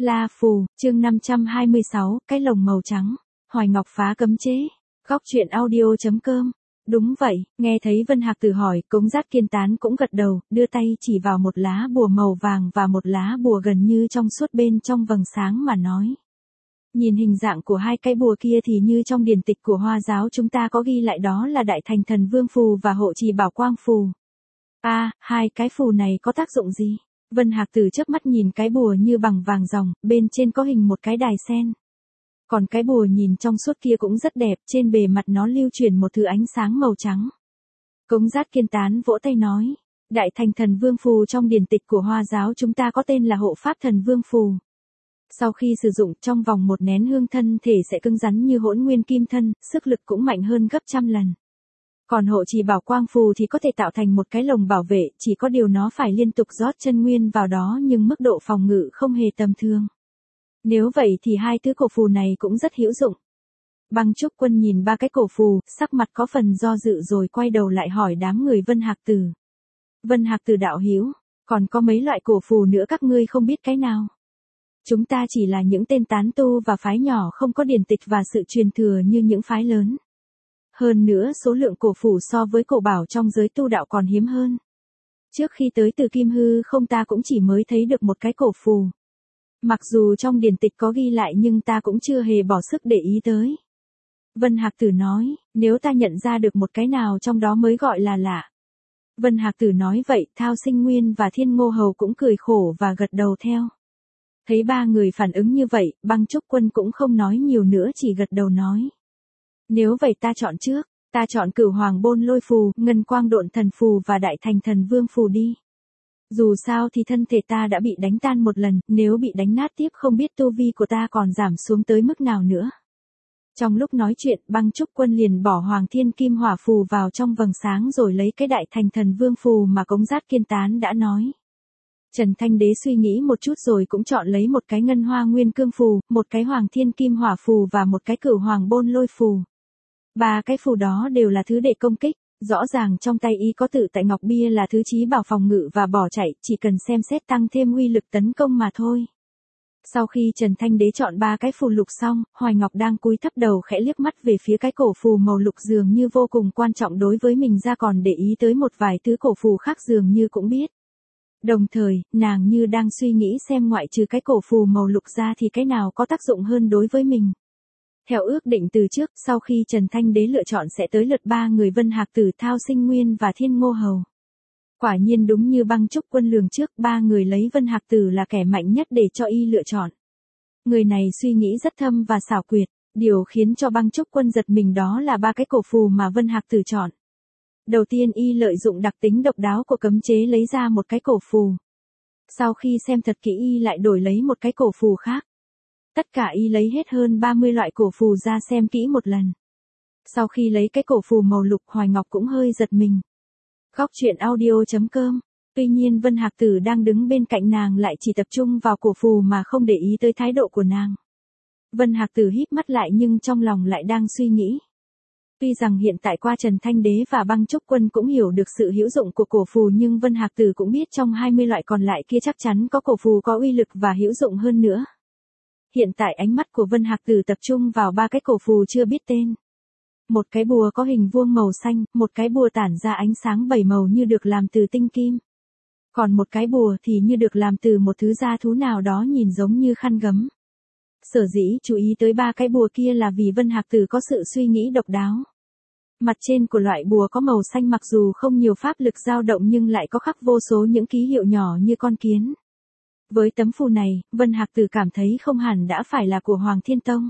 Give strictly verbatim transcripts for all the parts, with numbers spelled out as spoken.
La Phù, chương năm trăm hai mươi sáu, cái lồng màu trắng. Hoài Ngọc phá cấm chế. Góc truyện audio.com. Đúng vậy, nghe thấy Vân Hạc Tử hỏi, Cống Giác Kiên Tán cũng gật đầu, đưa tay chỉ vào một lá bùa màu vàng và một lá bùa gần như trong suốt bên trong vầng sáng mà nói. Nhìn hình dạng của hai cái bùa kia thì như trong điển tịch của Hoa giáo chúng ta có ghi lại đó là Đại Thành Thần Vương Phù và Hộ Trì Bảo Quang Phù. À, hai cái phù này có tác dụng gì? Vân Hạc Tử chớp mắt nhìn cái bùa như bằng vàng ròng, bên trên có hình một cái đài sen. Còn cái bùa nhìn trong suốt kia cũng rất đẹp, trên bề mặt nó lưu truyền một thứ ánh sáng màu trắng. Cống Giác Kiên Tán vỗ tay nói, Đại Thành Thần Vương Phù trong điển tịch của Hoa giáo chúng ta có tên là Hộ Pháp Thần Vương Phù. Sau khi sử dụng trong vòng một nén hương thân thể sẽ cứng rắn như hỗn nguyên kim thân, sức lực cũng mạnh hơn gấp trăm lần. Còn Hộ Trì Bảo Quang Phù thì có thể tạo thành một cái lồng bảo vệ, chỉ có điều nó phải liên tục rót chân nguyên vào đó nhưng mức độ phòng ngự không hề tầm thường. Nếu vậy thì hai thứ cổ phù này cũng rất hữu dụng. Băng Trúc Quân nhìn ba cái cổ phù, sắc mặt có phần do dự rồi quay đầu lại hỏi đám người Vân Hạc Tử. Vân Hạc Tử đạo hữu, còn có mấy loại cổ phù nữa các ngươi không biết cái nào? Chúng ta chỉ là những tên tán tu và phái nhỏ không có điển tịch và sự truyền thừa như những phái lớn. Hơn nữa số lượng cổ phù so với cổ bảo trong giới tu đạo còn hiếm hơn. Trước khi tới từ Kim Hư không ta cũng chỉ mới thấy được một cái cổ phù. Mặc dù trong điển tịch có ghi lại nhưng ta cũng chưa hề bỏ sức để ý tới. Vân Hạc Tử nói, nếu ta nhận ra được một cái nào trong đó mới gọi là lạ. Vân Hạc Tử nói vậy, Thao Sinh Nguyên và Thiên Ngô Hầu cũng cười khổ và gật đầu theo. Thấy ba người phản ứng như vậy, Băng Trúc Quân cũng không nói nhiều nữa chỉ gật đầu nói. Nếu vậy ta chọn trước, ta chọn Cửu Hoàng Bôn Lôi Phù, Ngân Quang Độn Thần Phù và Đại Thành Thần Vương Phù đi. Dù sao thì thân thể ta đã bị đánh tan một lần, nếu bị đánh nát tiếp không biết tu vi của ta còn giảm xuống tới mức nào nữa. Trong lúc nói chuyện, Băng Trúc Quân liền bỏ Hoàng Thiên Kim Hỏa Phù vào trong vầng sáng rồi lấy cái Đại Thành Thần Vương Phù mà Cống Giác Kiên Tán đã nói. Trần Thanh Đế suy nghĩ một chút rồi cũng chọn lấy một cái Ngân Hoa Nguyên Cương Phù, một cái Hoàng Thiên Kim Hỏa Phù và một cái Cửu Hoàng Bôn Lôi Phù. Ba cái phù đó đều là thứ để công kích, rõ ràng trong tay y có Tự Tại Ngọc Bia là thứ chí bảo phòng ngự và bỏ chạy, chỉ cần xem xét tăng thêm uy lực tấn công mà thôi. Sau khi Trần Thanh Đế chọn ba cái phù lục xong, Hoài Ngọc đang cúi thấp đầu khẽ liếc mắt về phía cái cổ phù màu lục dường như vô cùng quan trọng đối với mình ra còn để ý tới một vài thứ cổ phù khác dường như cũng biết. Đồng thời, nàng như đang suy nghĩ xem ngoại trừ cái cổ phù màu lục ra thì cái nào có tác dụng hơn đối với mình. Theo ước định từ trước, sau khi Trần Thanh Đế lựa chọn sẽ tới lượt ba người Vân Hạc Tử, Thao Sinh Nguyên và Thiên Ngô Hầu. Quả nhiên đúng như Băng Trúc Quân lường trước, ba người lấy Vân Hạc Tử là kẻ mạnh nhất để cho y lựa chọn. Người này suy nghĩ rất thâm và xảo quyệt, điều khiến cho Băng Trúc Quân giật mình đó là ba cái cổ phù mà Vân Hạc Tử chọn. Đầu tiên y lợi dụng đặc tính độc đáo của cấm chế lấy ra một cái cổ phù. Sau khi xem thật kỹ y lại đổi lấy một cái cổ phù khác. Tất cả y lấy hết hơn ba mươi loại cổ phù ra xem kỹ một lần. Sau khi lấy cái cổ phù màu lục, Hoài Ngọc cũng hơi giật mình. Góc truyện audio.com. Tuy nhiên Vân Hạc Tử đang đứng bên cạnh nàng lại chỉ tập trung vào cổ phù mà không để ý tới thái độ của nàng. Vân Hạc Tử híp mắt lại nhưng trong lòng lại đang suy nghĩ. Tuy rằng hiện tại qua Trần Thanh Đế và Băng Trúc Quân cũng hiểu được sự hữu dụng của cổ phù nhưng Vân Hạc Tử cũng biết trong hai mươi loại còn lại kia chắc chắn có cổ phù có uy lực và hữu dụng hơn nữa. Hiện tại ánh mắt của Vân Hạc Tử tập trung vào ba cái cổ phù chưa biết tên. Một cái bùa có hình vuông màu xanh, một cái bùa tản ra ánh sáng bảy màu như được làm từ tinh kim. Còn một cái bùa thì như được làm từ một thứ da thú nào đó nhìn giống như khăn gấm. Sở dĩ chú ý tới ba cái bùa kia là vì Vân Hạc Tử có sự suy nghĩ độc đáo. Mặt trên của loại bùa có màu xanh mặc dù không nhiều pháp lực dao động nhưng lại có khắc vô số những ký hiệu nhỏ như con kiến. Với tấm phù này, Vân Hạc Tử cảm thấy không hẳn đã phải là của Hoàng Thiên Tông.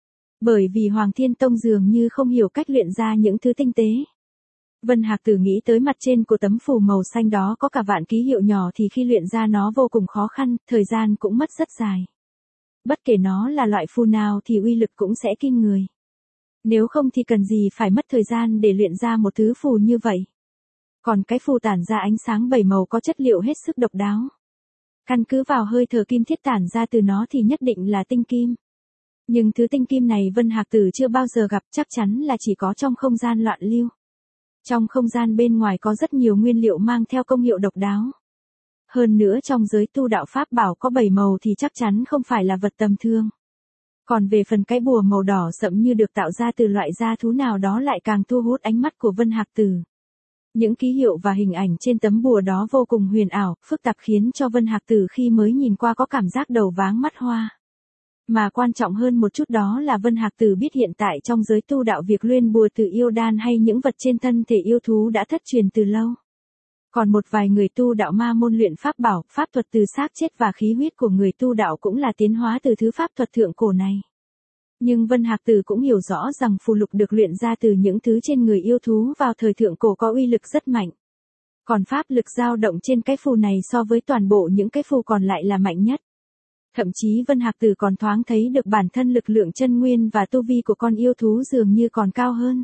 Bởi vì Hoàng Thiên Tông dường như không hiểu cách luyện ra những thứ tinh tế. Vân Hạc Tử nghĩ tới mặt trên của tấm phù màu xanh đó có cả vạn ký hiệu nhỏ thì khi luyện ra nó vô cùng khó khăn, thời gian cũng mất rất dài. Bất kể nó là loại phù nào thì uy lực cũng sẽ kinh người. Nếu không thì cần gì phải mất thời gian để luyện ra một thứ phù như vậy. Còn cái phù tản ra ánh sáng bảy màu có chất liệu hết sức độc đáo. Căn cứ vào hơi thở kim thiết tản ra từ nó thì nhất định là tinh kim. Nhưng thứ tinh kim này Vân Hạc Tử chưa bao giờ gặp, chắc chắn là chỉ có trong không gian loạn lưu. Trong không gian bên ngoài có rất nhiều nguyên liệu mang theo công hiệu độc đáo. Hơn nữa trong giới tu đạo pháp bảo có bảy màu thì chắc chắn không phải là vật tầm thường. Còn về phần cái bùa màu đỏ sẫm như được tạo ra từ loại da thú nào đó lại càng thu hút ánh mắt của Vân Hạc Tử. Những ký hiệu và hình ảnh trên tấm bùa đó vô cùng huyền ảo, phức tạp khiến cho Vân Hạc Tử khi mới nhìn qua có cảm giác đầu váng mắt hoa. Mà quan trọng hơn một chút đó là Vân Hạc Tử biết hiện tại trong giới tu đạo việc luyện bùa từ yêu đan hay những vật trên thân thể yêu thú đã thất truyền từ lâu. Còn một vài người tu đạo ma môn luyện pháp bảo, pháp thuật từ xác chết và khí huyết của người tu đạo cũng là tiến hóa từ thứ pháp thuật thượng cổ này. Nhưng Vân Hạc Tử cũng hiểu rõ rằng phù lục được luyện ra từ những thứ trên người yêu thú vào thời thượng cổ có uy lực rất mạnh. Còn pháp lực dao động trên cái phù này so với toàn bộ những cái phù còn lại là mạnh nhất. Thậm chí Vân Hạc Tử còn thoáng thấy được bản thân lực lượng chân nguyên và tu vi của con yêu thú dường như còn cao hơn.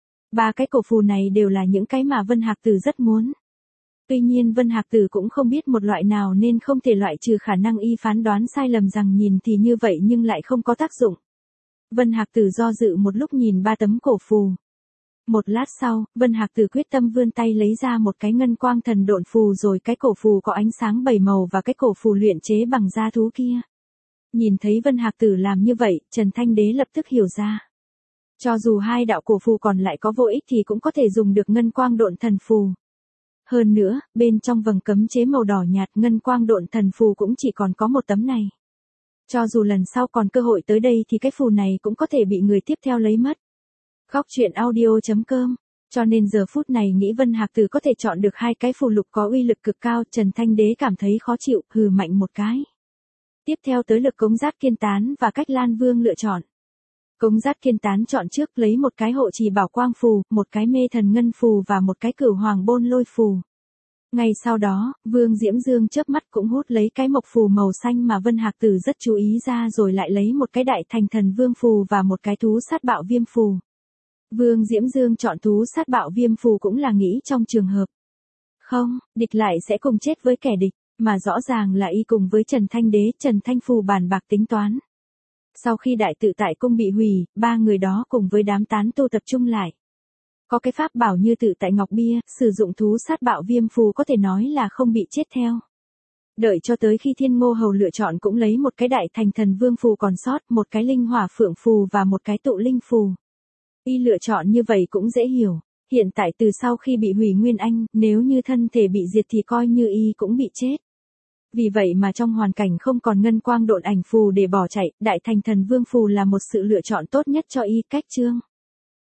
Ba cái cổ phù này đều là những cái mà Vân Hạc Tử rất muốn. Tuy nhiên Vân Hạc Tử cũng không biết một loại nào nên không thể loại trừ khả năng y phán đoán sai lầm rằng nhìn thì như vậy nhưng lại không có tác dụng. Vân Hạc Tử do dự một lúc nhìn ba tấm cổ phù. Một lát sau, Vân Hạc Tử quyết tâm vươn tay lấy ra một cái ngân quang thần độn phù rồi cái cổ phù có ánh sáng bảy màu và cái cổ phù luyện chế bằng da thú kia. Nhìn thấy Vân Hạc Tử làm như vậy, Trần Thanh Đế lập tức hiểu ra. Cho dù hai đạo cổ phù còn lại có vô ích thì cũng có thể dùng được ngân quang độn thần phù. Hơn nữa, bên trong vầng cấm chế màu đỏ nhạt ngân quang độn thần phù cũng chỉ còn có một tấm này. Cho dù lần sau còn cơ hội tới đây thì cái phù này cũng có thể bị người tiếp theo lấy mất. Góc truyện audio chấm com. Cho nên giờ phút này nghĩ Vân Hạc Tử có thể chọn được hai cái phù lục có uy lực cực cao, Trần Thanh Đế cảm thấy khó chịu, hừ mạnh một cái. Tiếp theo tới lực Cống Giác Kiên Tán và Cách Lan Vương lựa chọn. Cống Giác Kiên Tán chọn trước lấy một cái hộ trì bảo quang phù, một cái mê thần ngân phù và một cái cửu hoàng bôn lôi phù. Ngay sau đó, Vương Diễm Dương chớp mắt cũng hút lấy cái mộc phù màu xanh mà Vân Hạc Tử rất chú ý ra rồi lại lấy một cái đại thành thần vương phù và một cái thú sát bạo viêm phù. Vương Diễm Dương chọn thú sát bạo viêm phù cũng là nghĩ trong trường hợp. Không, địch lại sẽ cùng chết với kẻ địch, mà rõ ràng là y cùng với Trần Thanh Đế, Trần Thanh Phù bàn bạc tính toán. Sau khi đại tự tại cung bị hủy, ba người đó cùng với đám tán tu tập trung lại. Có cái pháp bảo như tự tại ngọc bia, sử dụng thú sát bạo viêm phù có thể nói là không bị chết theo. Đợi cho tới khi Thiên Ngô Hầu lựa chọn cũng lấy một cái đại thành thần vương phù còn sót, một cái linh hỏa phượng phù và một cái tụ linh phù. Y lựa chọn như vậy cũng dễ hiểu. Hiện tại từ sau khi bị hủy Nguyên Anh, nếu như thân thể bị diệt thì coi như y cũng bị chết. Vì vậy mà trong hoàn cảnh không còn ngân quang độn ảnh phù để bỏ chạy, đại thành thần vương phù là một sự lựa chọn tốt nhất cho y. Cách chương